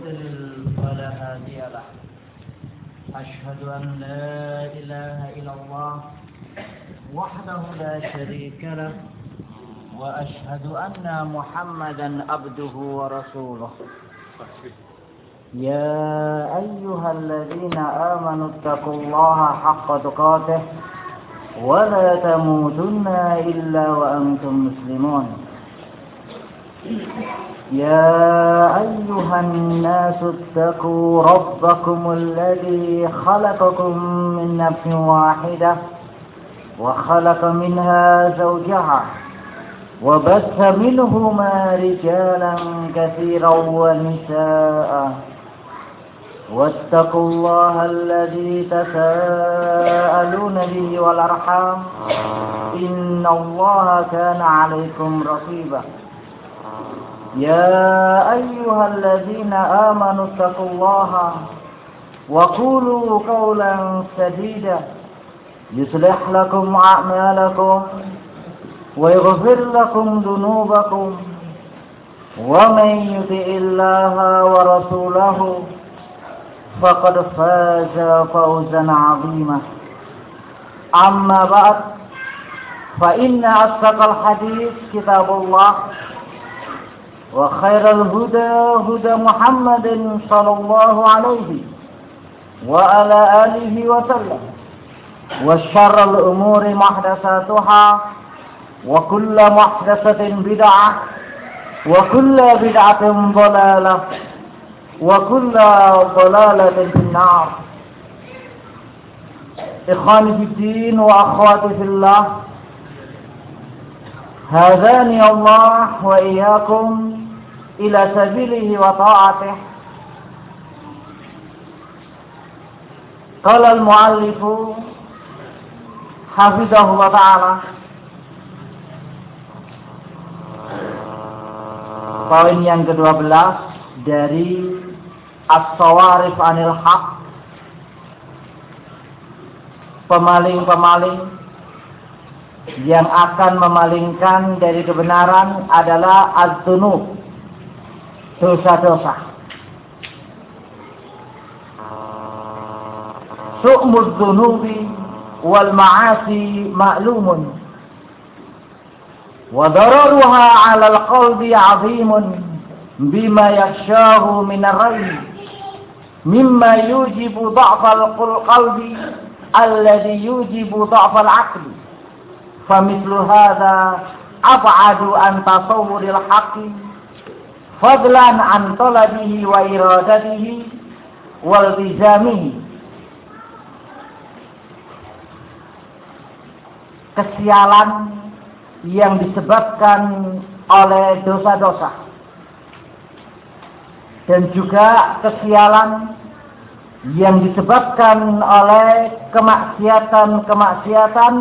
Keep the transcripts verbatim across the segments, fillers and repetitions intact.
يضلل فلا هادي له. أشهد أن لا إله إلا الله وحده لا شريك له، وأشهد أن محمدا عبده ورسوله. يا أيها الذين آمنوا اتقوا الله حق تقاته ولا تموتن إلا وأنتم مسلمون. يا أيها الناس اتقوا ربكم الذي خلقكم من نفس واحدة وخلق منها زوجها وبث منهما رجالا كثيرا ونساء، واتقوا الله الذي تساءلون به والأرحام إن الله كان عليكم رقيبا. يا أيها الذين آمنوا اتقوا الله وقولوا قولا سديدا يصلح لكم أعمالكم ويغفر لكم ذنوبكم، ومن يطع الله ورسوله فقد فاز فوزا عظيما. أما بعد، فإن أصدق الحديث كتاب الله، وخير الهدى هدى محمد صلى الله عليه وعلى آله وسلم، وشر الأمور محدثاتها، وكل محدثة بدعة، وكل بدعة ضلالة، وكل ضلالة في النار. إخواني في الدين وأخواتي في الله، هداني الله وإياكم إلى سبيله وطاعته. قال المؤلف حفظه الله تعالى: poin yang kedua belas dari As-Sawarif Anil Haq, pemaling-pemaling yang akan memalingkan dari kebenaran adalah az-dzunub, dosa-dosa. Su'muz dzunubi wal ma'asi ma'lumun, wa dararuha 'alal qalbi 'azimun bima yakhshahu min ar-rayb mimma yujibu dha'fal qalbi alladhi yujibu dha'fal 'aqli. Famithlu hadza ab'adu an tasawwuril haqqi fadlan an talabihi wa iradatihi wal tizamihi. Kesialan yang disebabkan oleh dosa-dosa, dan juga kesialan yang disebabkan oleh kemaksiatan-kemaksiatan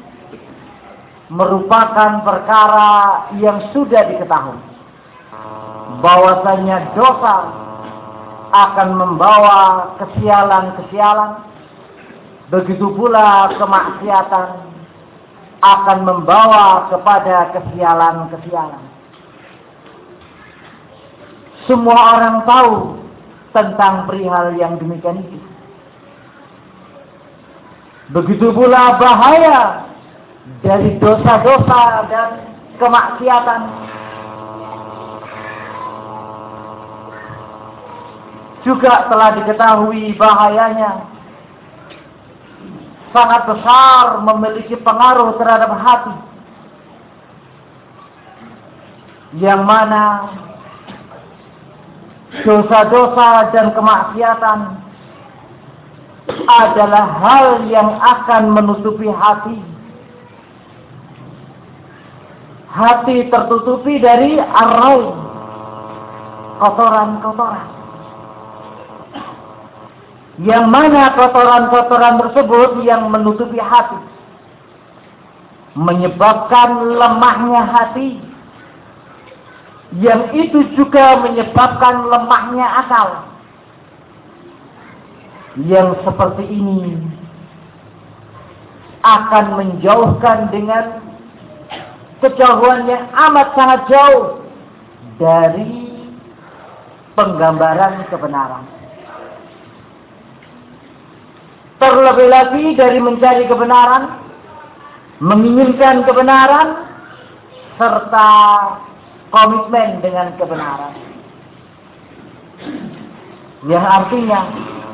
merupakan perkara yang sudah diketahui bahwasanya dosa akan membawa kesialan-kesialan, begitu pula kemaksiatan akan membawa kepada kesialan-kesialan. Semua orang tahu tentang perihal yang demikian itu. Begitu pula bahaya dari dosa-dosa dan kemaksiatan. Juga telah diketahui bahayanya sangat besar, memiliki pengaruh terhadap hati, yang mana dosa-dosa dan kemaksiatan adalah hal yang akan menutupi hati. Hati tertutupi dari ar-raib, kotoran-kotoran, yang mana kotoran-kotoran tersebut yang menutupi hati menyebabkan lemahnya hati, yang itu juga menyebabkan lemahnya akal. Yang seperti ini akan menjauhkan dengan kejauhan yang amat sangat jauh dari penggambaran kebenaran. Terlebih lagi dari mencari kebenaran, menginginkan kebenaran, serta komitmen dengan kebenaran. Yang artinya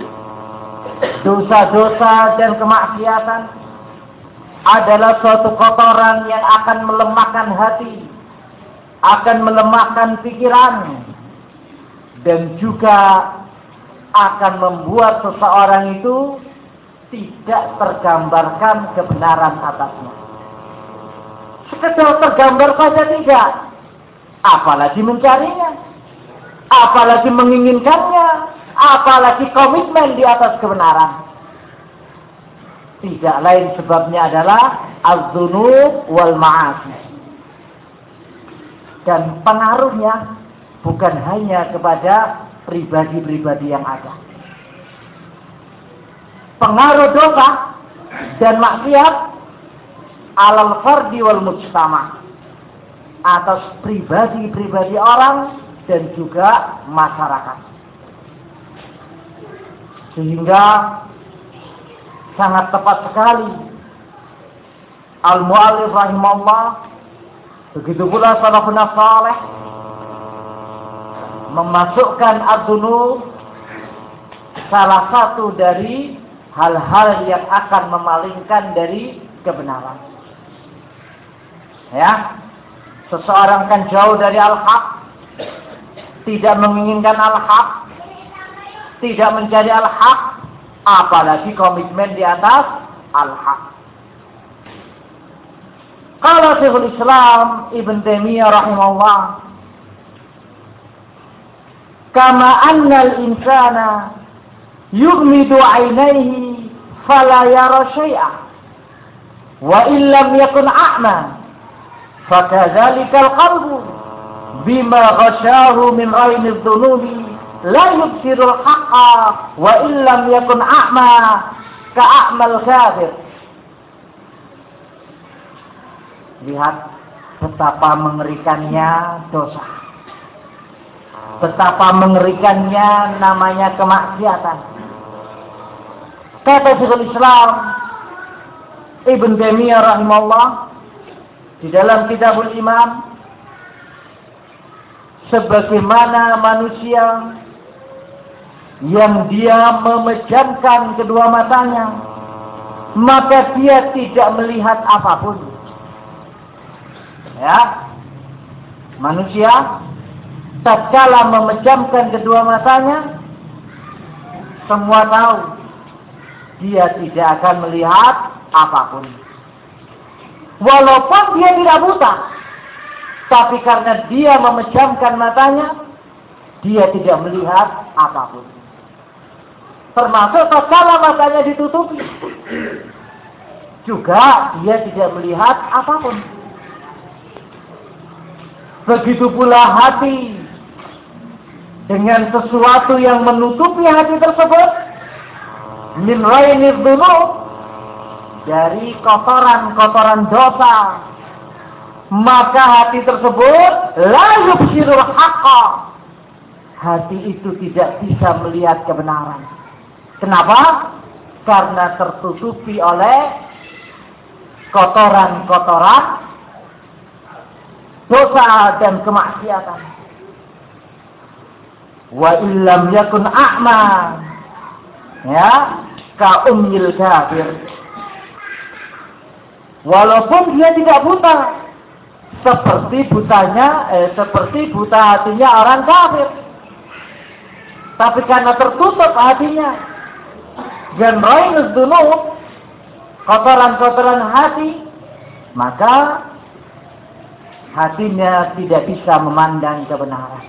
dosa-dosa dan kemaksiatan adalah suatu kotoran yang akan melemahkan hati, akan melemahkan pikiran, dan juga akan membuat seseorang itu tidak tergambarkan kebenaran atasnya. Sekedar tergambar saja tidak, apalagi mencarinya, apalagi menginginkannya, apalagi komitmen di atas kebenaran. Tidak lain sebabnya adalah az-dzunub wal ma'asi. Dan pengaruhnya bukan hanya kepada pribadi-pribadi yang ada. Pengaruh dosa dan maksiat alal fardi wal mujtama, atas pribadi-pribadi orang dan juga masyarakat. Sehingga sangat tepat sekali al-mu'allif rahimahullah, begitu pula salafun salih, memasukkan ad-dzunub salah satu dari hal-hal yang akan memalingkan dari kebenaran. Ya, seseorang kan jauh dari al-haq, tidak menginginkan al-haq, tidak mencari al-haq, apalagi komitmen di atas al-haq. Qala Syekhul Islam Ibn Taimiyah rahimahullah, kama anna al-insana yughmidu 'ainaihi fala yara syai'a wa illam yakun a'ma fakadzalika al-qalbu bima ghashahu min ghaini adh-dhunubi la yubsiru al-haqqa wa illam yakun a'ma ka'amal kafir. Lihat betapa mengerikannya dosa, betapa mengerikannya namanya kemaksiatan. Kata Syekhul Islam Ibn Taimiyah rahimahullah di dalam Kitabul Iman, sebagaimana manusia yang dia memejamkan kedua matanya, maka dia tidak melihat apapun. Ya, manusia tatkala memejamkan kedua matanya, semua tahu dia tidak akan melihat apapun. Walaupun dia tidak buta, tapi karena dia memejamkan matanya, dia tidak melihat apapun. Termasuk tatkala matanya ditutupi, juga dia tidak melihat apapun. Begitu pula hati, dengan sesuatu yang menutupi hati tersebut, min rainid dzunub, dari kotoran-kotoran dosa, maka hati tersebut la yubsirul haqqa, hati itu tidak bisa melihat kebenaran. Kenapa? Karena tertutupi oleh kotoran-kotoran dosa dan kemaksiatan. Wa illam yakun a'ma, ya, ka ummil kafir. Walaupun dia tidak buta, seperti butanya, eh, seperti buta hatinya orang kafir. Tapi karena tertutup hatinya, dan rainuz dzunub, kotoran-kotoran hati, maka hatinya tidak bisa memandang kebenaran.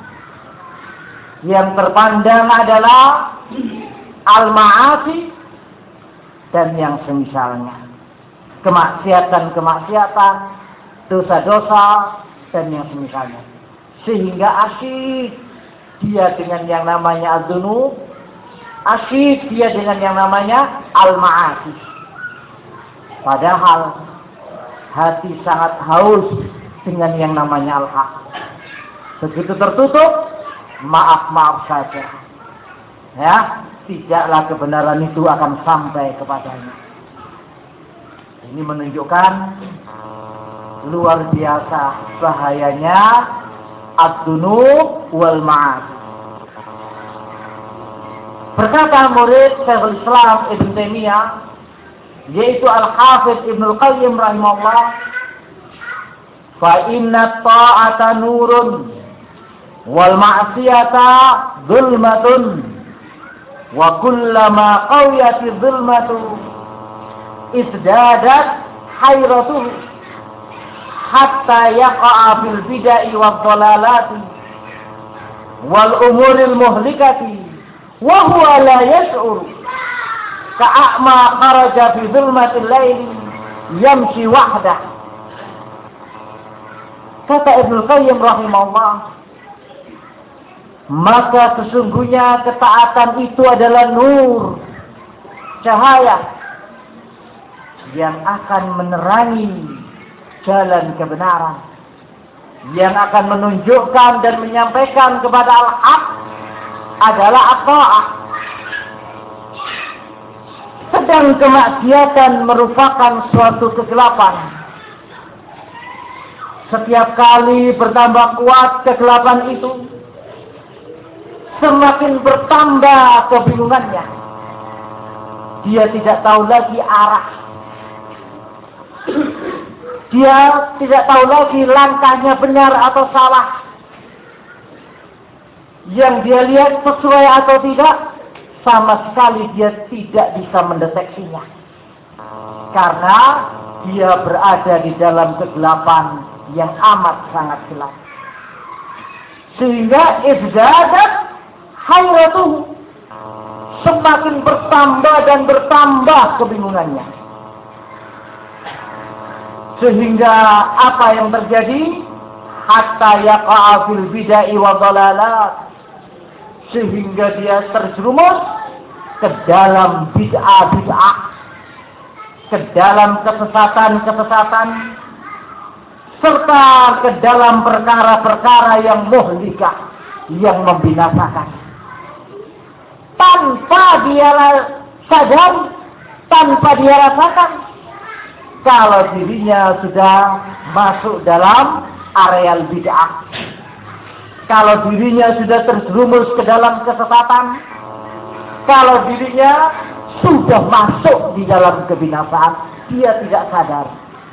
Yang terpandang adalah al-ma'asi dan yang semisalnya, kemaksiatan-kemaksiatan, dosa-dosa dan yang semisalnya. Sehingga asyik dia dengan yang namanya az-dzunub, asyik dia dengan yang namanya al-ma'asi. Padahal hati sangat haus dengan yang namanya al-haq. Begitu tertutup, maaf-maaf saja. Ya, tidaklah kebenaran itu akan sampai kepadanya. Ini menunjukkan luar biasa bahayanya ad-dunub wal ma'asi. Berkata murid Syekhul Islam Ibn Taimiyah, yaitu Al-Hafidz Ibnu Al-Qayyim rahimahullah, fa inna ta'ata nurun wal ma'siyata zulmatun wa kullama qawiyati zulmatu izdadat hayratuhu hatta yaqa'a fil bidai wad dhalalati wal umuril muhlikati wa huwa la yash'ur ka'ama kharaja fi zulmatil laili yamshi wahdah. Kata Ibnu Qayyim rahimahullah, maka sesungguhnya ketaatan itu adalah nur, cahaya yang akan menerangi jalan kebenaran, yang akan menunjukkan dan menyampaikan kepada al-haq adalah at-ta'ah. Sedang kemaksiatan merupakan suatu kegelapan. Setiap kali bertambah kuat kegelapan itu, semakin bertambah kebingungannya. Dia tidak tahu lagi arah. Dia tidak tahu lagi langkahnya benar atau salah. Yang dia lihat sesuai atau tidak, sama sekali dia tidak bisa mendeteksinya. Karena dia berada di dalam kegelapan yang amat sangat gelap. Sehingga izdadat hayratuhu, semakin bertambah dan bertambah kebingungannya. Sehingga apa yang terjadi? Hatta yaqa'a fil bidai wa dhalalat, sehingga dia terjerumus ke dalam bid'ah-bid'ah, ke dalam kesesatan-kesesatan, serta ke dalam perkara-perkara yang muhlikah, yang membinasakan. Tanpa dia sadar, tanpa dia rasakan, kalau dirinya sudah masuk dalam areal bid'ah, kalau dirinya sudah terjerumus ke dalam kesesatan, kalau dirinya sudah masuk di dalam kebinasaan, dia tidak sadar.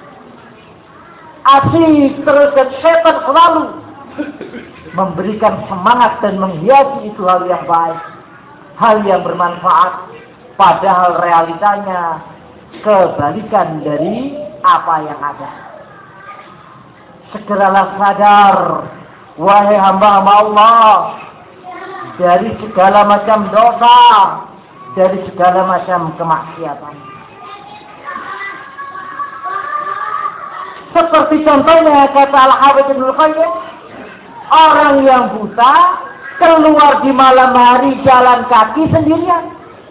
Asyik terus dan setan selalu memberikan semangat dan menghiasi itu hal yang baik, hal yang bermanfaat, padahal realitanya kebalikan dari apa yang ada. Segeralah sadar, wahai hamba-hamba Allah, dari segala macam dosa, dari segala macam kemaksiatan. Seperti contohnya kata Al-Hafidz Ibnu Qayyim, orang yang buta keluar di malam hari jalan kaki sendirian.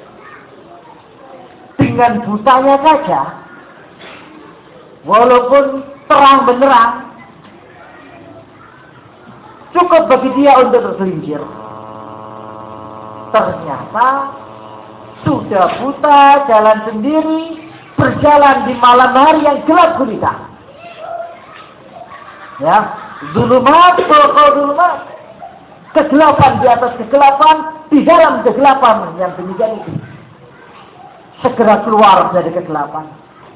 Dengan butanya saja, walaupun terang benderang, cukup bagi dia untuk tergelincir. Ternyata sudah buta, jalan sendiri, berjalan di malam hari yang gelap gulita. Ya, zulumat fawqa zulumat, kegelapan di atas kegelapan, di dalam kegelapan yang demikian itu. Segera keluar dari kegelapan,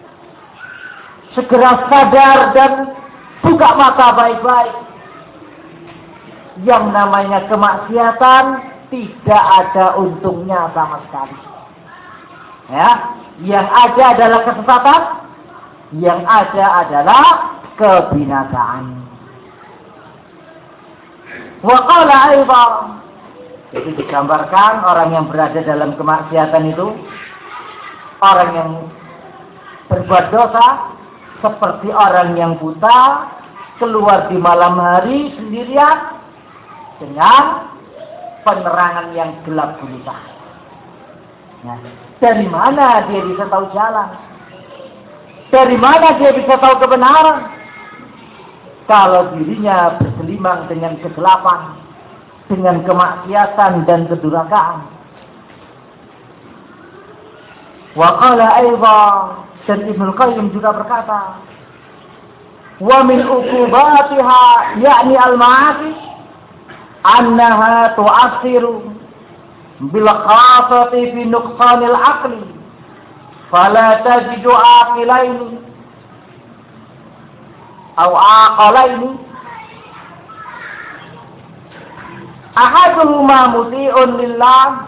segera sadar dan buka mata baik-baik. Yang namanya kemaksiatan tidak ada untungnya sama sekali. Ya, yang ada adalah kesesatan, yang ada adalah kebinasaan. Wa qala aidan, itu digambarkan orang yang berada dalam kemaksiatan itu, orang yang berbuat dosa seperti orang yang buta keluar di malam hari sendirian dengan penerangan yang gelap gulita. Nah, dari mana dia bisa tahu jalan? Dari mana dia bisa tahu kebenaran? Kalau dirinya bergelimang dengan kegelapan, dengan kemaksiatan dan kedurhakaan. Wa qala aidan, dan Ibnu Qayyim juga berkata, wa min uqubatiha yakni al-ma'asi annaha tu'athiru bil khafati fi nuqsanil aqli fala tajidu aqilaini aw aqalaini ahaduhuma muti'un lillah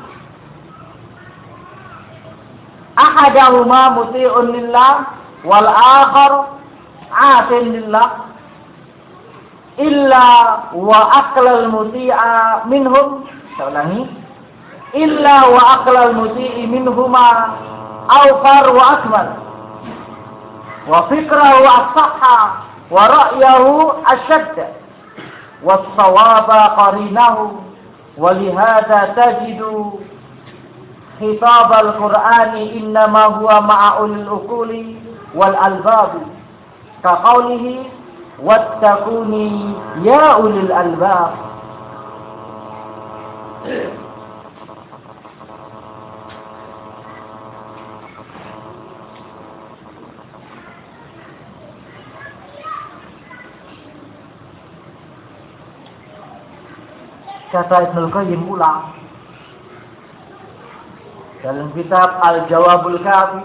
ahaduhuma muti'un lillah wal akhar 'asin lillah illa wa aqlal muti'a minhum. Saya ulangi, illa wa aqlal muti'i minhuma awfar wa akmal wa fikrahu as-sahha wa ra'yahu ashadd wa as-sawaba qarinahu wa lihadha tajidu khitab al-Qur'ani innama huwa ma'a ulil uquli wal albab ka qawlihi wattaquni ya ulil albab. Kata Ibnu Qayyim ulang dalam kitab Al-Jawabul Kafi,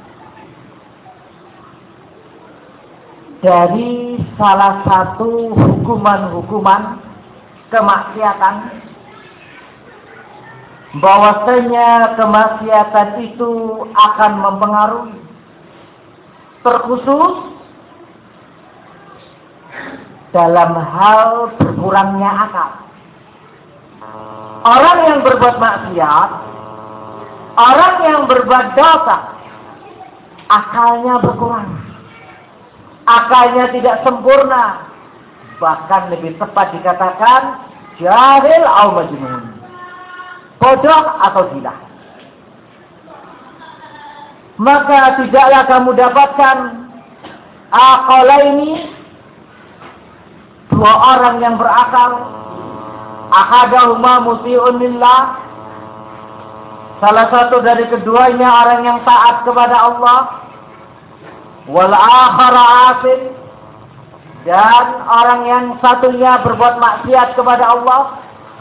dari salah satu hukuman-hukuman kemaksiatan, bahwasanya kemaksiatan itu akan mempengaruhi, terkhusus dalam hal berkurangnya akal. Orang yang berbuat maksiat, orang yang berbuat dosa, akalnya berkurang. Akalnya tidak sempurna. Bahkan lebih tepat dikatakan jahil atau majnun, bodoh atau gila. Maka tidaklah kamu dapatkan aqalaini, dua orang yang berakal. Ahadahuma muti'un lillah, salah satu dari keduanya orang yang taat kepada Allah. Wal akhar 'asin, dan orang yang satunya berbuat maksiat kepada Allah,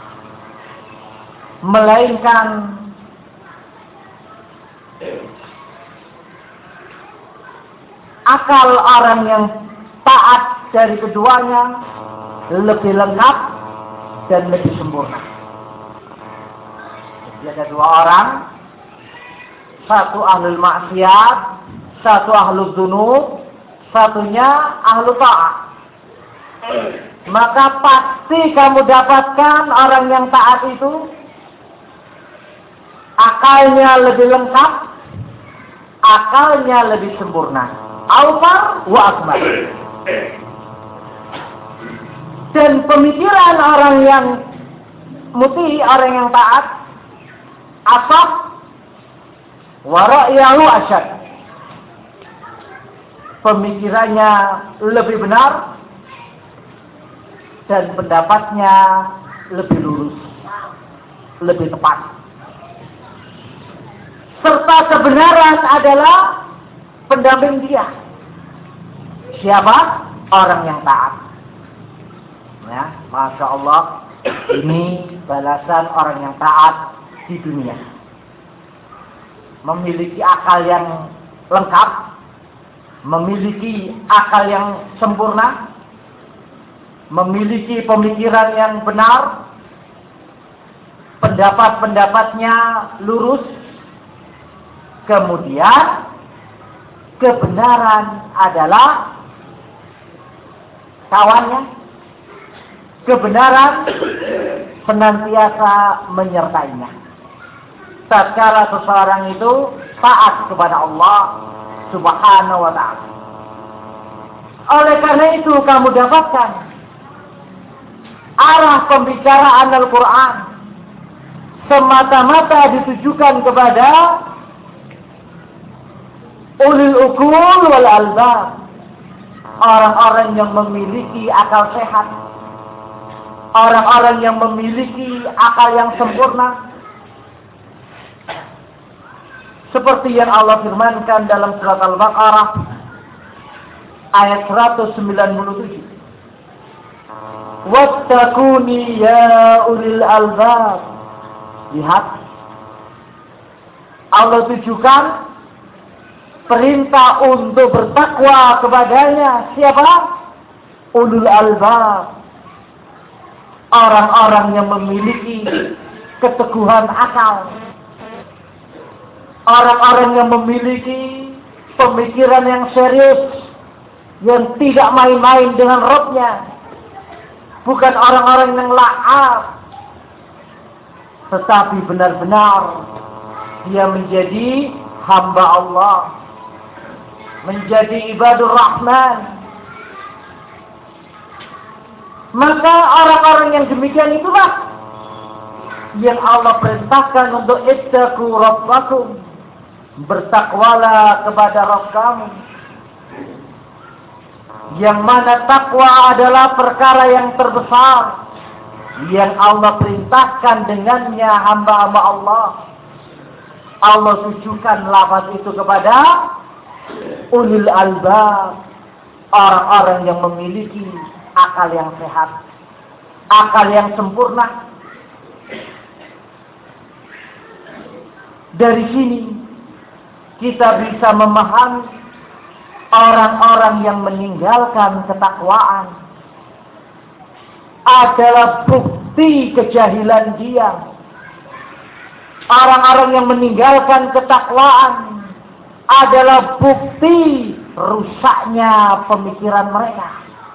melainkan akal orang yang taat dari keduanya lebih lengkap dan lebih sempurna. Jadi ada dua orang, satu ahlul maksiat, satu ahlul dzunub, satunya ahlu ta'at. Maka pasti kamu dapatkan orang yang taat itu akalnya lebih lengkap, akalnya lebih sempurna, awfar wa akmal. Dan pemikiran orang yang muti, orang yang taat, asaf wa ra'yahu asyad, pemikirannya lebih benar dan pendapatnya lebih lurus, lebih tepat. Serta kebenaran adalah pendamping dia. Siapa? Orang yang taat. Ya, Masya Allah, ini balasan orang yang taat di dunia. Memiliki akal yang lengkap, memiliki akal yang sempurna, memiliki pemikiran yang benar, pendapat-pendapatnya lurus, kemudian kebenaran adalah kawannya. Kebenaran senantiasa menyertainya. Tatkala seseorang itu taat kepada Allah Subhanahu wa ta'ala. Oleh karena itu kamu dapatkan arah pembicaraan Al-Quran semata-mata ditujukan kepada ulil uqul wal albab, orang-orang yang memiliki akal sehat, orang-orang yang memiliki akal yang sempurna. Seperti yang Allah firmankan dalam surat Al-Baqarah ayat seratus sembilan puluh tujuh. Wattaquni ya ulil albab. Lihat, Allah tujukan perintah untuk bertakwa kepadanya. Siapa? Ulul albab. Orang-orang yang memiliki keteguhan akal. Orang-orang yang memiliki pemikiran yang serius, yang tidak main-main dengan Rabb-Nya. Bukan orang-orang yang la'ab, tetapi benar-benar dia menjadi hamba Allah, menjadi ibadur Rahman. Maka orang-orang yang demikian itulah yang Allah perintahkan untuk ittaqu rabbakum, bertakwalah kepada Rabb kamu. Yang mana takwa adalah perkara yang terbesar yang Allah perintahkan dengannya hamba-hamba Allah. Allah tujukan lafaz itu kepada ulil albab, orang-orang yang memiliki akal yang sehat, akal yang sempurna. Dari sini kita bisa memahami orang-orang yang meninggalkan ketakwaan adalah bukti kejahilan dia. Orang-orang yang meninggalkan ketakwaan adalah bukti rusaknya pemikiran mereka.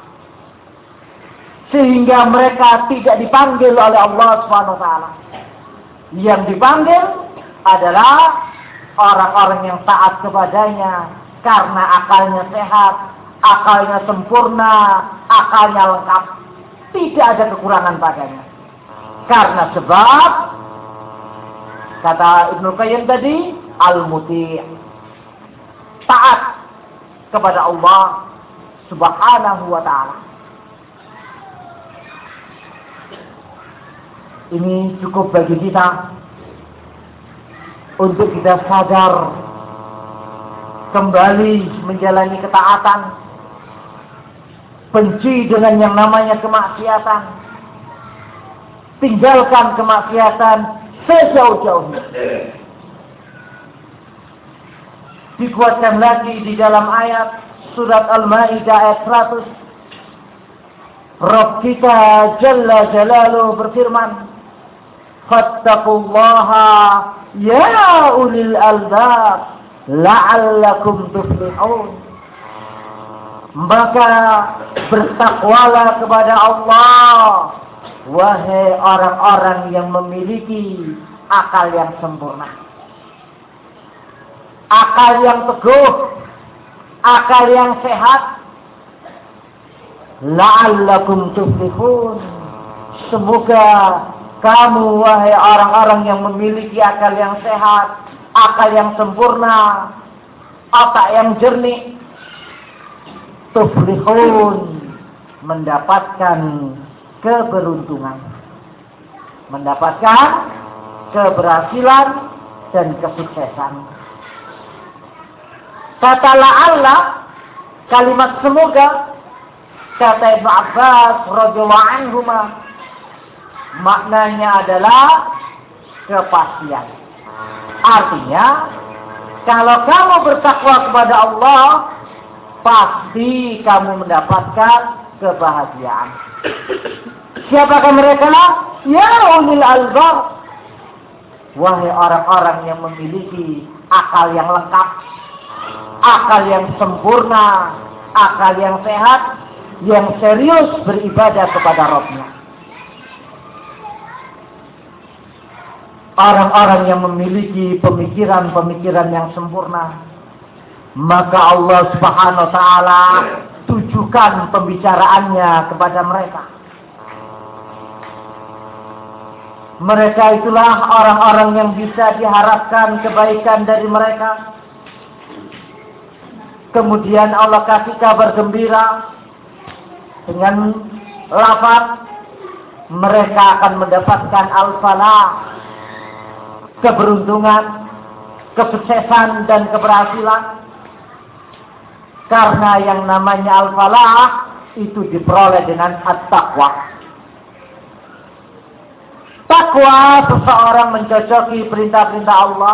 Sehingga mereka tidak dipanggil oleh Allah subhanahu wa taala. Yang dipanggil adalah orang-orang yang taat kepadanya karena akalnya sehat, akalnya sempurna, akalnya lengkap, tidak ada kekurangan padanya. Karena sebab kata Ibnu Qayyim tadi, al-muti', taat kepada Allah subhanahu wa ta'ala. Ini cukup bagi kita untuk kita sadar kembali menjalani ketaatan, benci dengan yang namanya kemaksiatan, tinggalkan kemaksiatan sejauh-jauhnya. Dikuatkan lagi di dalam ayat surat Al-Maidah ayat seratus. Rabb kita Jalla Jalaluhu berfirman, fattaqullaha ya ulil albab la'allakum tuflihun. Maka bertakwalah kepada Allah, wahai orang-orang yang memiliki akal yang sempurna, akal yang teguh, akal yang sehat. La'allakum tuflihun. Semoga kamu wahai orang-orang yang memiliki akal yang sehat, akal yang sempurna, otak yang jernih, tuflihun, mendapatkan keberuntungan, mendapatkan keberhasilan dan kesuksesan. Kata la'alla, kalimat semoga, kata Ibnu Abbas radhiyallahu anhuma, maknanya adalah kepastian. Artinya, kalau kamu bertakwa kepada Allah, pasti kamu mendapatkan kebahagiaan. Siapakah mereka? Ya ulil albab, wahai orang-orang yang memiliki akal yang lengkap, akal yang sempurna, akal yang sehat, yang serius beribadah kepada Rabb-Nya. Orang-orang yang memiliki pemikiran-pemikiran yang sempurna, maka Allah subhanahu wa ta'ala tujukan pembicaraannya kepada mereka. Mereka itulah orang-orang yang bisa diharapkan kebaikan dari mereka. Kemudian Allah kasih kabar gembira dengan lafaz mereka akan mendapatkan al-falah, keberuntungan, kesuksesan dan keberhasilan. Karena yang namanya al-falah itu diperoleh dengan at-taqwa. Takwa seseorang mencocoki perintah-perintah Allah,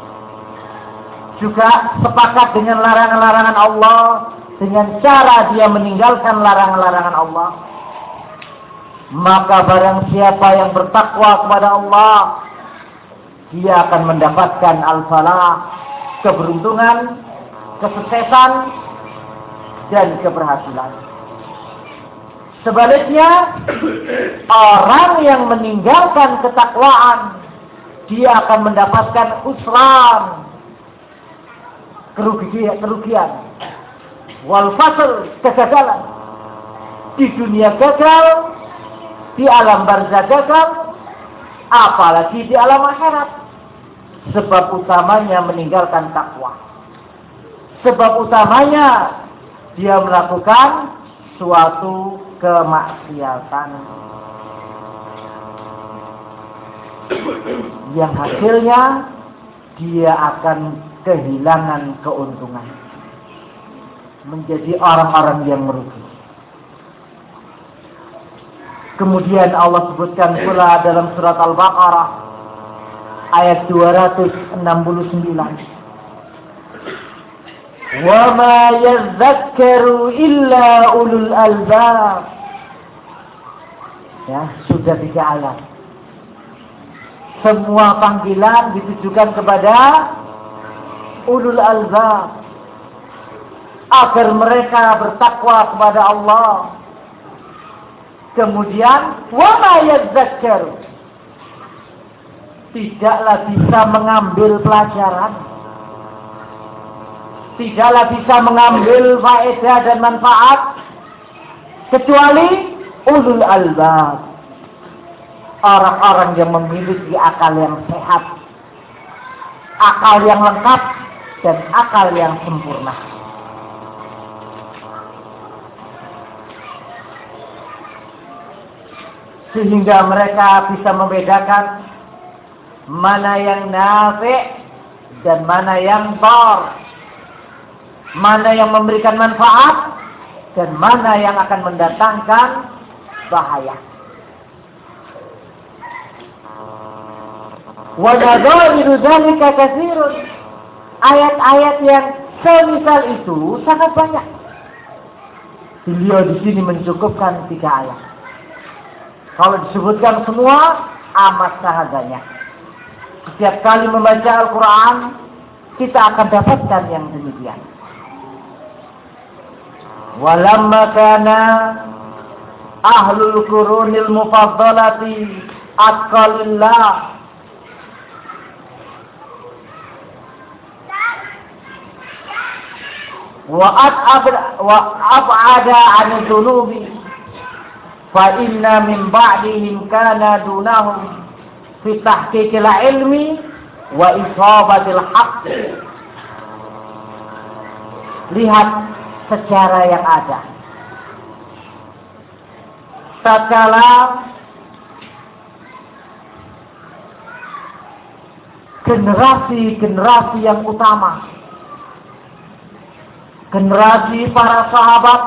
juga sepakat dengan larangan-larangan Allah, dengan cara dia meninggalkan larangan-larangan Allah. Maka barang siapa yang bertakwa kepada Allah, dia akan mendapatkan al-falah, keberuntungan, kesuksesan, dan keberhasilan. Sebaliknya, orang yang meninggalkan ketakwaan, dia akan mendapatkan usran, kerugian, kerugian, wal fasl, kegagalan. Di dunia gagal, di alam barzakh gagal, apalagi di alam akhirat. Sebab utamanya meninggalkan takwa. Sebab utamanya dia melakukan suatu kemaksiatan yang hasilnya dia akan kehilangan keuntungan, menjadi orang-orang yang merugi. Kemudian Allah sebutkan pula dalam surat Al-Baqarah ayat dua ratus enam puluh sembilan, wa ma yadhakkaru illa ulul albab. Ya, sudah tiga ayat. Semua panggilan ditujukan kepada ulul albab, agar mereka bertakwa kepada Allah. Kemudian wa ma yadhakkaru, tidaklah bisa mengambil pelajaran, tidaklah bisa mengambil faedah dan manfaat kecuali ulul albab, orang-orang yang memiliki akal yang sehat, akal yang lengkap, dan akal yang sempurna. Sehingga mereka bisa membedakan mana yang nafi' dan mana yang dhar, mana yang memberikan manfaat dan mana yang akan mendatangkan bahaya. Wa nadhairu dzalika katsirun. Ayat-ayat yang semisal itu sangat banyak. Beliau di sini mencukupkan tiga ayat. Kalau disebutkan semua amat sangat banyak. Setiap kali membaca Al-Quran, kita akan dapatkan yang demikian. Walamma kana ahlul qurunil mufaddalati atqalillah wa ab'ada 'anil dhunubi fa inna min ba'dihim kana dunahum fi tahqiqil ilmi wa isabatil haqq. Lihat sejarah yang ada. Tatkala generasi-generasi yang utama, generasi para sahabat,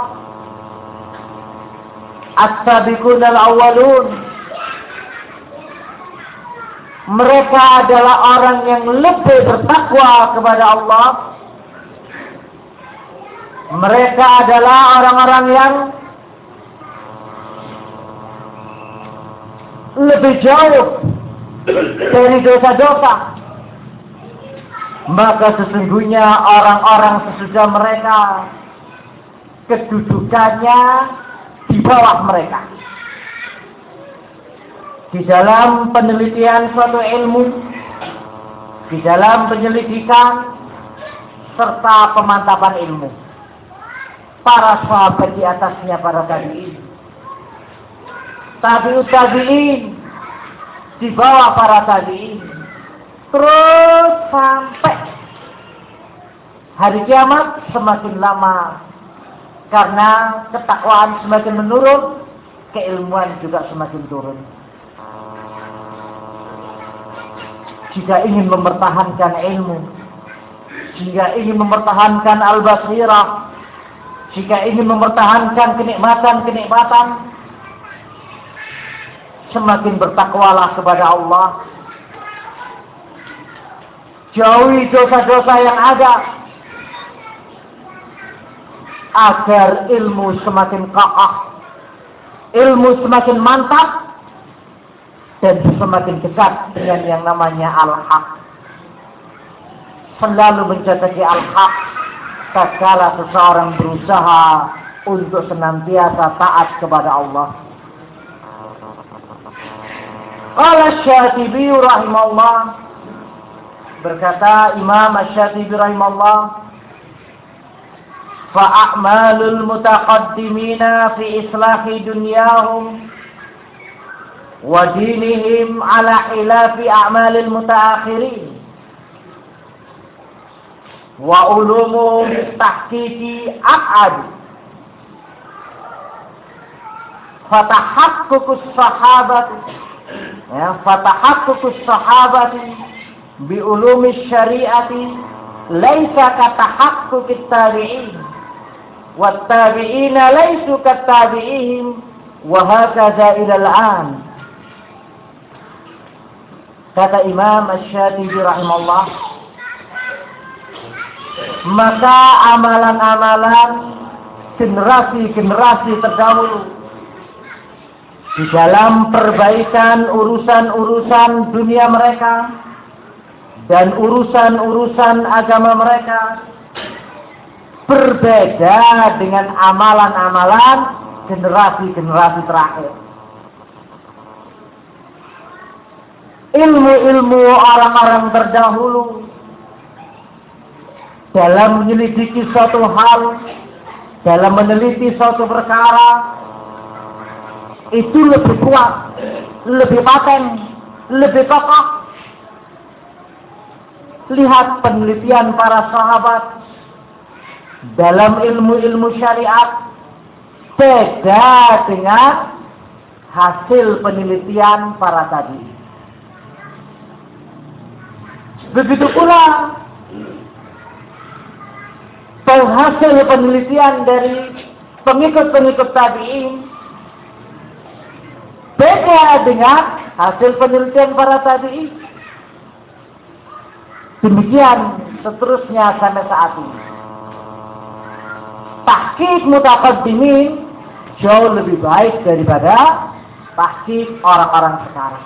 as-sabiqun al-awwalun, mereka adalah orang yang lebih bertakwa kepada Allah. Mereka adalah orang-orang yang lebih jauh dari dosa-dosa. Maka sesungguhnya orang-orang sesudah mereka, kedudukannya di bawah mereka. Di dalam penelitian suatu ilmu, di dalam penyelidikan, serta pemantapan ilmu. Para sahabat di atasnya para tabi'in. Tabi'ut tabi'in di bawah para tabi'in. Terus sampai hari kiamat semakin lama, karena ketakwaan semakin menurun, keilmuan juga semakin turun. Jika ingin mempertahankan ilmu, jika ingin mempertahankan al-basirah, jika ingin mempertahankan kenikmatan-kenikmatan, semakin bertakwalah kepada Allah. Jauhi dosa-dosa yang ada, agar ilmu semakin kokoh, ilmu semakin mantap, dan semakin dekat dengan yang namanya al-haq. Selalu menjadi al-haq tatkala seseorang berusaha untuk senantiasa taat kepada Allah. Qala Asy-Syatibi rahimahullah, berkata Imam Asy-Syatibi rahimahullah, fa'amalul mutaqaddimina fi islahi dunyahum wa dinihim ala khilafi a'malil mutaakhirin wa ulumu tahqiqi aqad fatahaqququs sahabati ya fatahaqququs sahabati bi ulumi syari'ati laisa katahaqquqit tabi'in wat tabi'ina laisu kat tabi'ihim wa hakadha ila al-an. Kata Imam Asy-Syatibi rahimahullah, maka amalan-amalan generasi-generasi terdahulu di dalam perbaikan urusan-urusan dunia mereka dan urusan-urusan agama mereka berbeda dengan amalan-amalan generasi-generasi terakhir. Ilmu-ilmu orang-orang terdahulu dalam menyelidiki suatu hal, dalam meneliti suatu perkara, itu lebih kuat, lebih paten, lebih kokoh. Lihat penelitian para sahabat dalam ilmu-ilmu syariat, beda dengan hasil penelitian para tabi'in. Begitu pula penghasil penelitian dari pengikut-pengikut tabi'in beda dengan hasil penelitian para tabi'in. Demikian seterusnya sampai saat ini. Tahqiq mutaqaddimin jauh lebih baik daripada tahqiq orang-orang sekarang.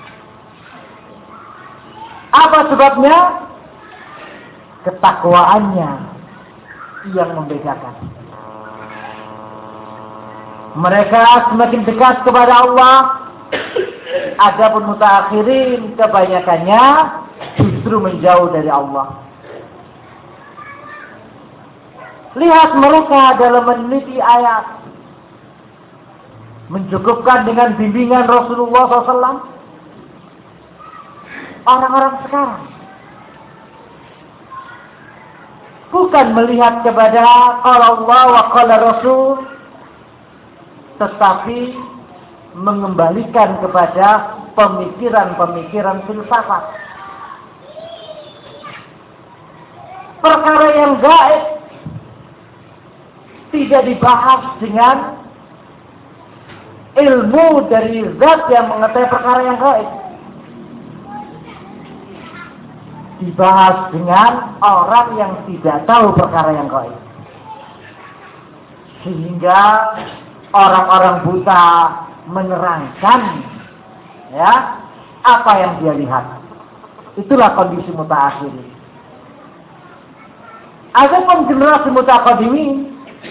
Apa sebabnya? Ketakwaannya yang membedakan. Mereka semakin dekat kepada Allah. Adapun mutaakhirin kebanyakannya justru menjauh dari Allah. Lihat mereka dalam meneliti ayat, mencukupkan dengan bimbingan Rasulullah shallallahu alaihi wasallam. Orang-orang sekarang bukan melihat kepada qala Allah wa qala Rasul, tetapi mengembalikan kepada pemikiran-pemikiran filsafat. Perkara yang gaib tidak dibahas dengan ilmu dari zat yang mengetahui perkara yang gaib. Dibahas dengan orang yang tidak tahu perkara yang gaib. Sehingga orang-orang buta menerangkan ya apa yang dia lihat. Itulah kondisi mutaakhirin. Adapun generasi mutaqaddimin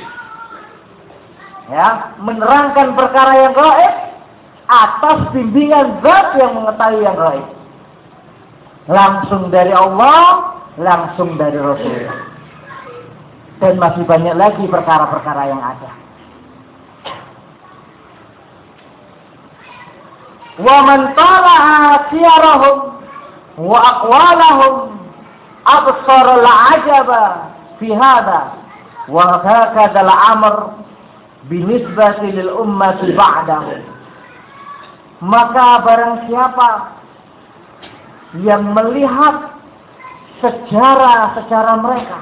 ya menerangkan perkara yang gaib atas bimbingan zat yang mengetahui yang gaib. Langsung dari Allah, langsung dari Rasulullah. Dan masih banyak lagi perkara-perkara yang ada. Wa man tala'a siyarahum wa aqwalahum absara al-'ajaba fi hadha wa hakadha al-amr binisbati lil ummati ba'dahu. Maka barang siapa yang melihat sejarah-sejarah mereka,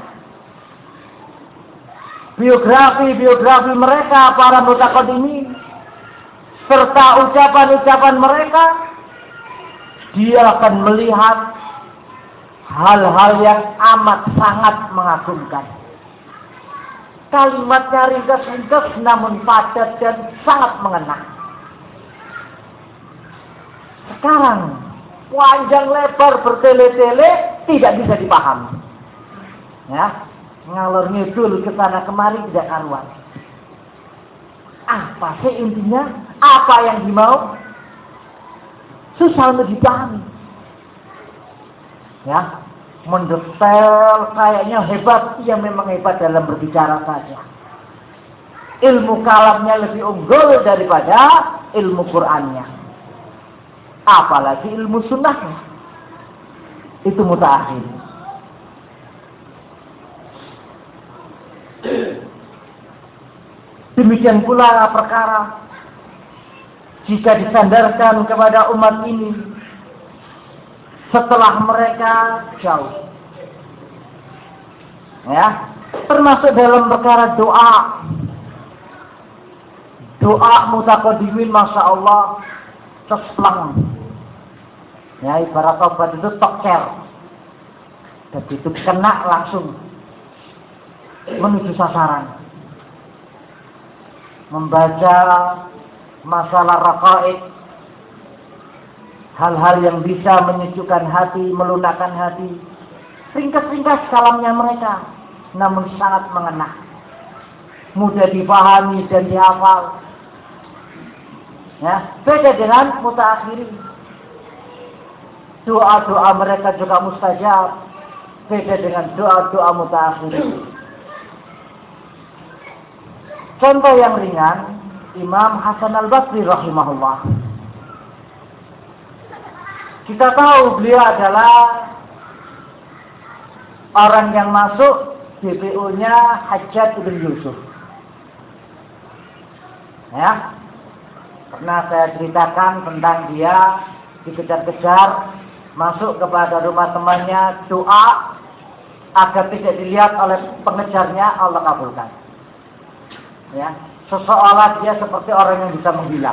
biografi-biografi mereka para mutaqaddimin, serta ucapan-ucapan mereka, dia akan melihat hal-hal yang amat sangat mengagumkan. Kalimatnya ringkas-ringkas namun padat dan sangat mengena. Sekarang panjang lebar bertele-tele tidak bisa dipahami. Ya, ngalor ngidul ke sana kemari tidak karuan. Apa sih intinya? Apa yang dimau? Susah untuk dipahami. Ya, mendetail kayaknya hebat, ia memang hebat dalam berbicara saja. Ilmu kalamnya lebih unggul daripada ilmu Qur'annya. Apalagi ilmu sunnahnya. Itu mutaakhir. Demikian pula perkara jika disandarkan kepada umat ini setelah mereka jauh. Ya, termasuk dalam perkara doa. Doa mutaqaddimin Masya Allah ceslang. Ya, ibarat obat itu tokel. Begitu kena langsung menuju sasaran. Membaca masalah raqaid, hal-hal yang bisa menyejukkan hati, melunakkan hati. Ringkas-ringkas kalamnya mereka, namun sangat mengena. Mudah dipahami dan dihafal. Ya, beda dengan mutaakhirin. Doa-doa mereka juga mustajab. Beda dengan doa-doa mutaakhirin. Contoh yang ringan, Imam Hasan Al-Basri rahimahullah. Kita tahu beliau adalah orang yang masuk D P O-nya Hajjaj bin Yusuf. Ya, pernah saya ceritakan tentang dia dikejar-kejar masuk kepada rumah temannya, doa agar tidak dilihat oleh pengejarnya, Allah kabulkan. Ya, seseolah dia seperti orang yang bisa menghilang.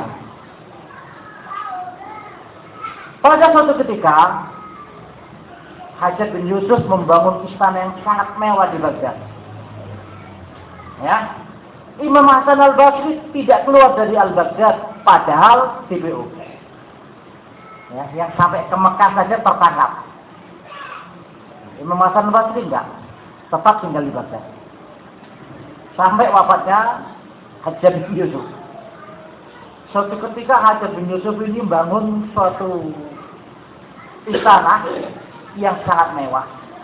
Pada suatu ketika, Hajjaj bin Yusuf membangun istana yang sangat mewah di Baghdad. Ya, Imam Hasan Al-Basri tidak keluar dari Al-Baghdad, padahal D P O. Ya, yang sampai ke Mekah saja tertangkap. Imam Hasan Al-Basri enggak, tetap tinggal di Baghdad. Sampai wafatnya Hajjaj bin Yusuf. Suatu ketika Hajjaj bin Yusuf ini bangun suatu istana yang sangat mewah.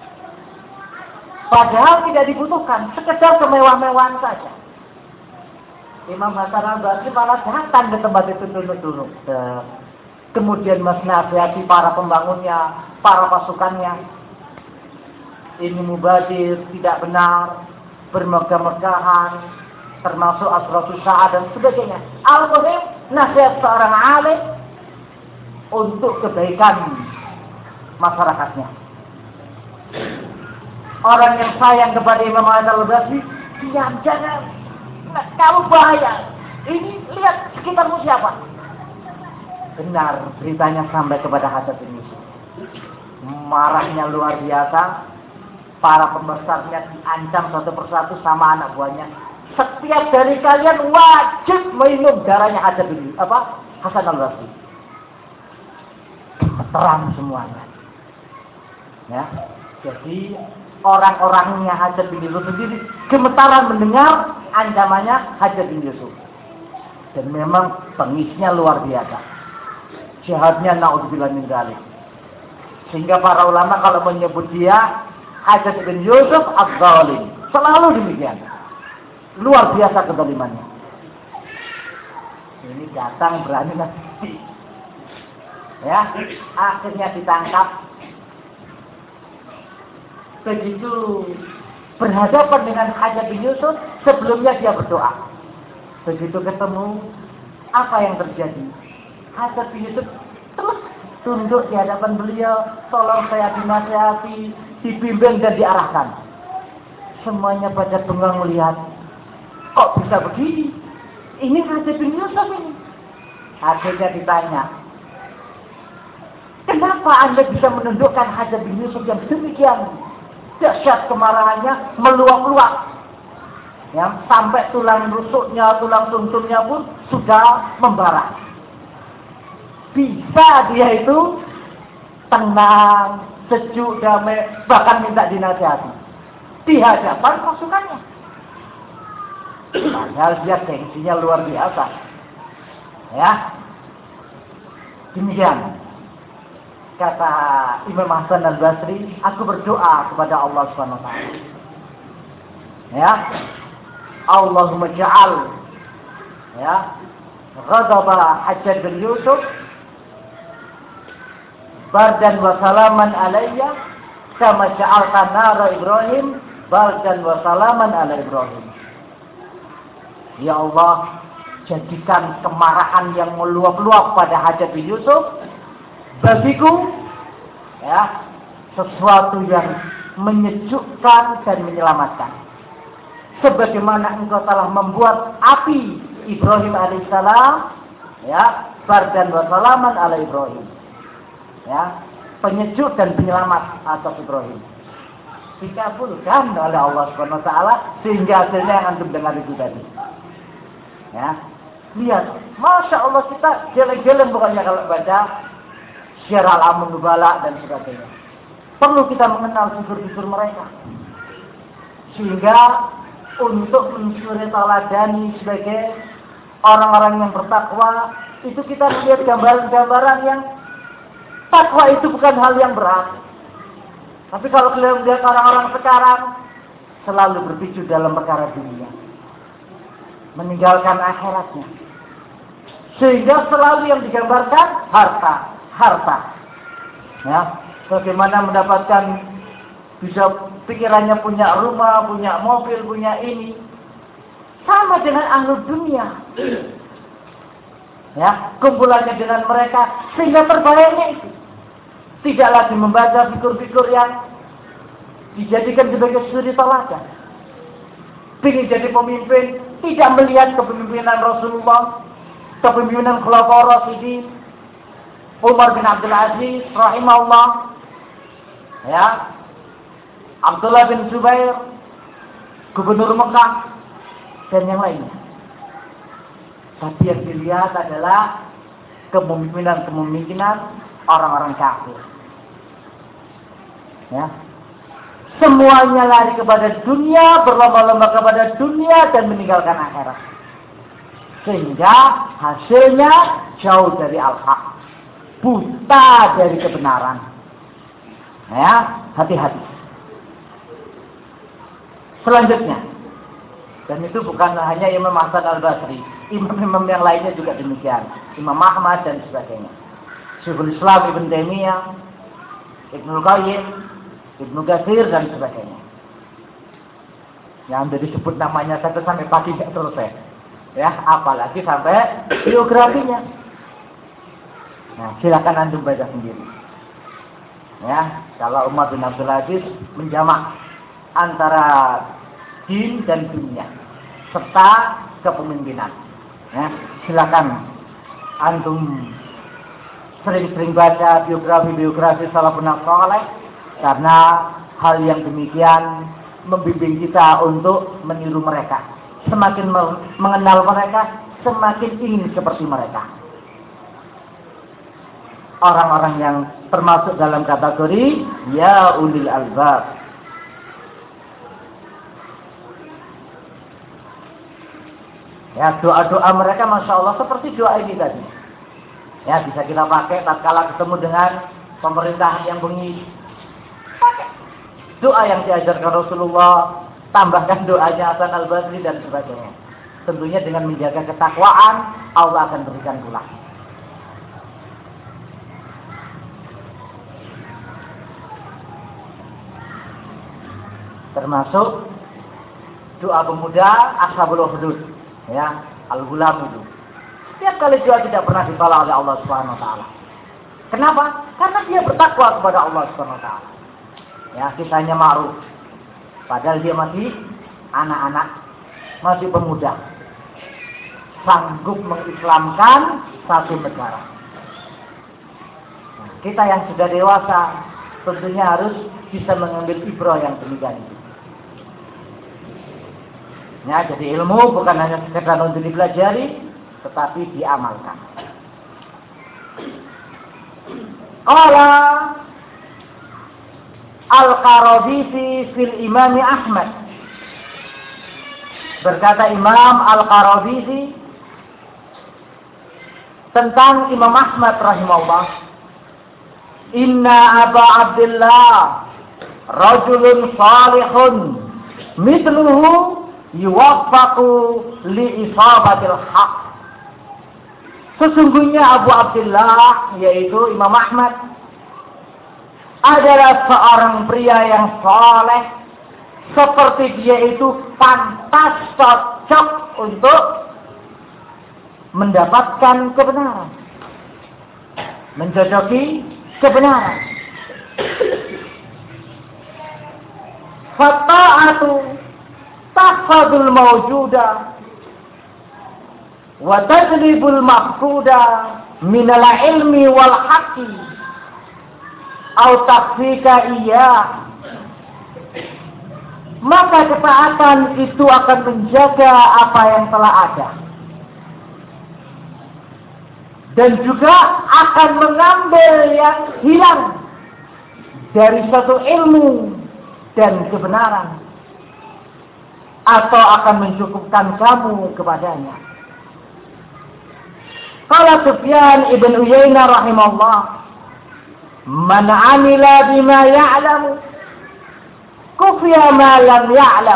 Padahal tidak dibutuhkan, sekedar kemewah-mewahan saja. Imam Hasan Al-Basri malah datang ke tempat itu duduk-duduk. Kemudian menasihati para pembangunnya, para pasukannya. Ini mubadir, tidak benar, bermegah-megahan, termasuk asratus sa'ah dan sebagainya. Al-Muhim, nasihat seorang alim untuk kebaikan masyarakatnya. Orang yang sayang kepada Imam Hasan Al-Basri, diam, jangan, nah, kamu bahaya. Ini lihat sekitarmu siapa. Benar, beritanya sampai kepada Hajjaj bin Yusuf. Marahnya luar biasa. Para pembesarnya diancam satu persatu sama anak buahnya. Setiap dari kalian wajib minum darahnya Hajjaj bin apa? Hasan Al-Basri. Terang semuanya. Ya, jadi orang-orangnya Hajjaj bin Yusuf sendiri gemetaran mendengar ancamannya Hajjaj bin Yusuf. Dan memang pengisnya luar biasa. Jihadnya naudzubillah min dzalik. Sehingga para ulama kalau menyebut dia Hajjaj bin Yusuf az-zalim, selalu demikian. Luar biasa kezalimannya. Ini datang berani nanti. Ya, akhirnya ditangkap. Begitu berhadapan dengan Hajjaj bin Yusuf, sebelumnya dia berdoa. Begitu ketemu, apa yang terjadi? Hajat bin Yusuf terus tunduk di hadapan beliau, tolong saya dinasihati, dibimbing dan diarahkan. Semuanya pada bengong melihat, kok bisa begini? Ini Hajat bin Yusuf ini. Akhirnya ditanya, kenapa Anda bisa menundukkan Hajat bin Yusuf yang demikian dahsyat kemarahannya meluap-luap? Yang sampai tulang rusuknya, tulang sumsumnya pun sudah membara. Bisa dia itu tenang, sejuk, damai, bahkan minta dinasihati di hadapan pasukannya. Padahal dia gengsinya luar biasa. Ya, demikian kata Imam Hasan Al-Basri, aku berdoa kepada Allah Subhanahu wa taala. Ya, Allahumma ja'al ya ghadaba Hajjaj bin Yusuf bardan wa salaman alayya kama ja'alta nara Ibrahim bardan wa salaman ala Ibrahim. Ya Allah, jadikan kemarahan yang meluap-luap pada Hajjaj bin Yusuf bagiku ya sesuatu yang menyejukkan dan menyelamatkan. Sebagaimana engkau telah membuat api Ibrahim alaihissalam, ya, bardan wa salaman ala Ibrahim, ya, penyejuk dan penyelamat atas Ibrahim. Dikabulkan oleh Allah Subhanahu wa taala sehingga hasilnya yang antum dengar itu tadi. Ya, lihat, masya Allah kita geleng-geleng pokoknya kalau baca Syiar Al-Amun Nubala dan sebagainya. Perlu kita mengenal figur-figur mereka sehingga untuk mensuri taladani sebagai orang-orang yang bertakwa, itu kita lihat gambaran-gambaran yang takwa itu bukan hal yang berat. Tapi kalau kita melihat orang-orang sekarang selalu berpicu dalam perkara dunia, meninggalkan akhiratnya, sehingga selalu yang digambarkan harta, harta. Ya, bagaimana mendapatkan, bisa pikirannya punya rumah, punya mobil, punya ini. Sama dengan ahlu dunia. Ya, kumpulannya dengan mereka sehingga terbayangnya itu. Tidak lagi membaca figur-figur yang dijadikan sebagai suri teladan. Ingin jadi pemimpin, tidak melihat kepemimpinan Rasulullah, kepemimpinan Khulafaur Rasyidin, Umar bin Abdul Aziz rahimahullah, ya, Abdullah bin Zubair, Gubernur Mekah, dan yang lainnya. Tapi yang dilihat adalah kepemimpinan-kepemimpinan orang-orang kafir. Ya. Semuanya lari kepada dunia, berlomba-lomba kepada dunia dan meninggalkan akhirat. Sehingga hasilnya jauh dari al-haq, buta dari kebenaran. Ya, hati-hati. Selanjutnya, dan itu bukan hanya Imam Hasan Al-Basri, imam-imam yang lainnya juga demikian, Imam Ahmad dan sebagainya, Syekhul Islam Ibn Taimiyah, Ibnu Qayyim, Ibnu Katsir dan sebagainya. Yang disebut namanya satu sampai pagi tidak selesai, ya, apalagi sampai biografinya. Nah, silakan antum baca sendiri. Ya, kalau Umar bin Abdul Aziz menjamak antara din dan dunia serta kepemimpinan. Ya, silakan antum sering-sering baca biografi-biografi salafun saleh, karena hal yang demikian membimbing kita untuk meniru mereka. Semakin mengenal mereka, semakin ingin seperti mereka. Orang-orang yang termasuk dalam kategori ya ulil albab. Ya, doa-doa mereka Masya Allah seperti doa ini tadi. Ya, bisa kita pakai tatkala ketemu dengan pemerintah yang bengis. Pakai doa yang diajarkan Rasulullah, tambahkan doanya Hasan Al-Basri dan sebagainya. Tentunya dengan menjaga ketakwaan, Allah akan berikan pula. Termasuk doa pemuda Ashabul Ukhdud. Ya, Al-Ghulam itu. Setiap kali dia tidak pernah ditolak oleh Allah Subhanahu wa taala. Kenapa? Karena dia bertakwa kepada Allah Subhanahu wa taala. Ya, kisahnya ma'ruf. Padahal dia masih anak-anak, masih pemuda. Sanggup mengislamkan satu negara. Nah, kita yang sudah dewasa tentunya harus bisa mengambil ibrah yang demikian itu. Ya, jadi ilmu bukan hanya sekedar untuk dipelajari, tetapi diamalkan. Qala Al-Qarabisi fil Imam Ahmad. Berkata Imam Al-Qarabisi tentang Imam Ahmad rahimahullah, Inna Aba Abdullah rajulun salihun mithluhu yuwaffaqu li isabatil haq. Sesungguhnya Abu Abdullah, yaitu Imam Ahmad, adalah seorang pria yang saleh, seperti dia itu pantas cocok untuk mendapatkan kebenaran, mencocoki kebenaran. Fata'atu tahfadul mawjuda wa tajlibul mafkuda minal ilmi wal haqqi au takfika iya. Maka ketaatan itu akan menjaga apa yang telah ada dan juga akan mengambil yang hilang dari suatu ilmu dan kebenaran, atau akan mencukupkan kamu kepadanya. Qala Sufyan ibn Uyainah rahimahullah, man amila bima ya'lamu kufiya ma lam ya'lam.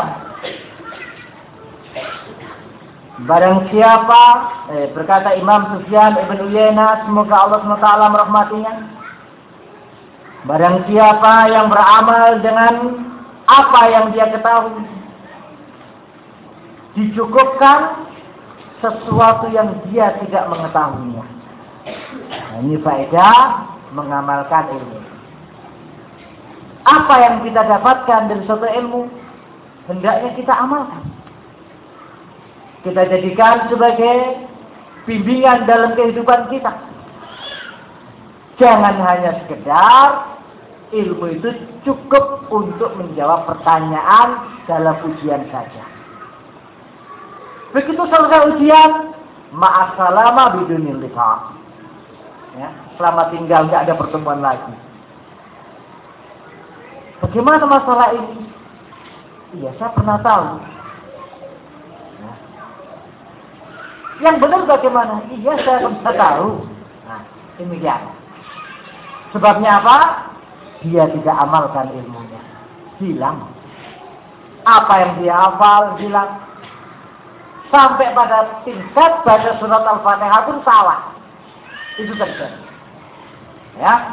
Barang siapa, eh, berkata Imam Sufyan ibn Uyainah, semoga Allah subhanahu wa taala merahmatinya, barang siapa yang beramal dengan apa yang dia ketahui, dicukupkan sesuatu yang dia tidak mengetahuinya. Nah, ini faedah mengamalkan ilmu. Apa yang kita dapatkan dari suatu ilmu, hendaknya kita amalkan. Kita jadikan sebagai bimbingan dalam kehidupan kita. Jangan hanya sekedar ilmu itu cukup untuk menjawab pertanyaan dalam ujian saja. Begitu selesai ujian, ma'asalama bidunil liqa. Ya, selamat tinggal, tidak ada pertemuan lagi. Bagaimana masalah ini? Iya, saya pernah tahu. Ya. Yang benar bagaimana? Iya, saya pernah tahu. Nah, demikian. Sebabnya apa? Dia tidak amalkan ilmunya. Hilang. Apa yang dia hafal, hilang. Sampai pada tingkat baca surat Al-Fatihah pun salah. Itu terjadi. Ya.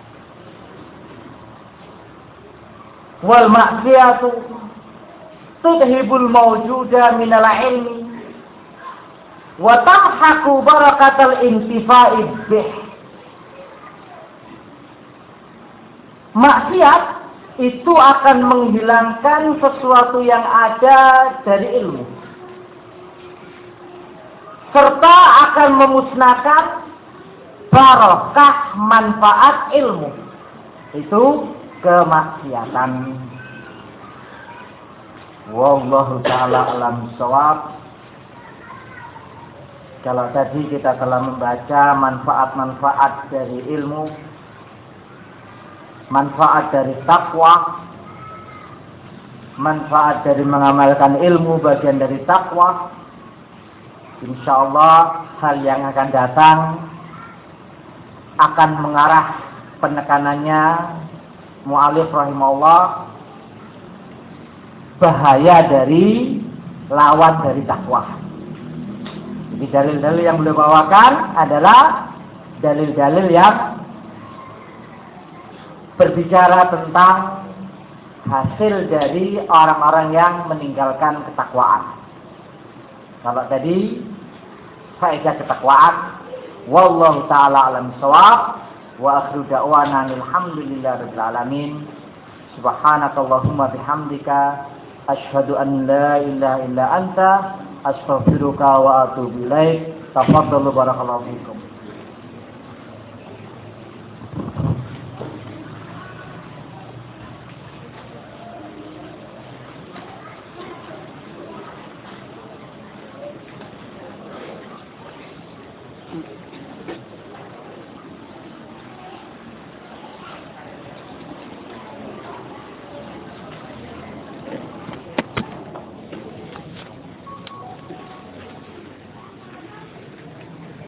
Wal ma'siyatu tudhibul mawjuda minal ilmi wa tamhaqu barakatal intifa'i bih. Maksiat itu akan menghilangkan sesuatu yang ada dari ilmu, serta akan memusnahkan barokah manfaat ilmu. Itu kemaksiatan. Wallahu ta'ala alam shawab. Kalau tadi kita telah membaca manfaat-manfaat dari ilmu, manfaat dari takwa, manfaat dari mengamalkan ilmu bagian dari takwa. Insyaallah hal yang akan datang akan mengarah penekanannya mu'alif rahimahullah bahaya dari lawan dari takwa. Jadi dalil-dalil yang beliau bawakan adalah dalil-dalil yang berbicara tentang hasil dari orang-orang yang meninggalkan ketakwaan. Kalau tadi faedah ketakwaan. Wallahu taala alam shawab. Wa akhiru da'wana alhamdulillahirabbil alamin. Subhanakallahumma bihamdika asyhadu an la ilaha illa anta astaghfiruka wa atubu ilaik. Tafadhalu barakallahu fikum.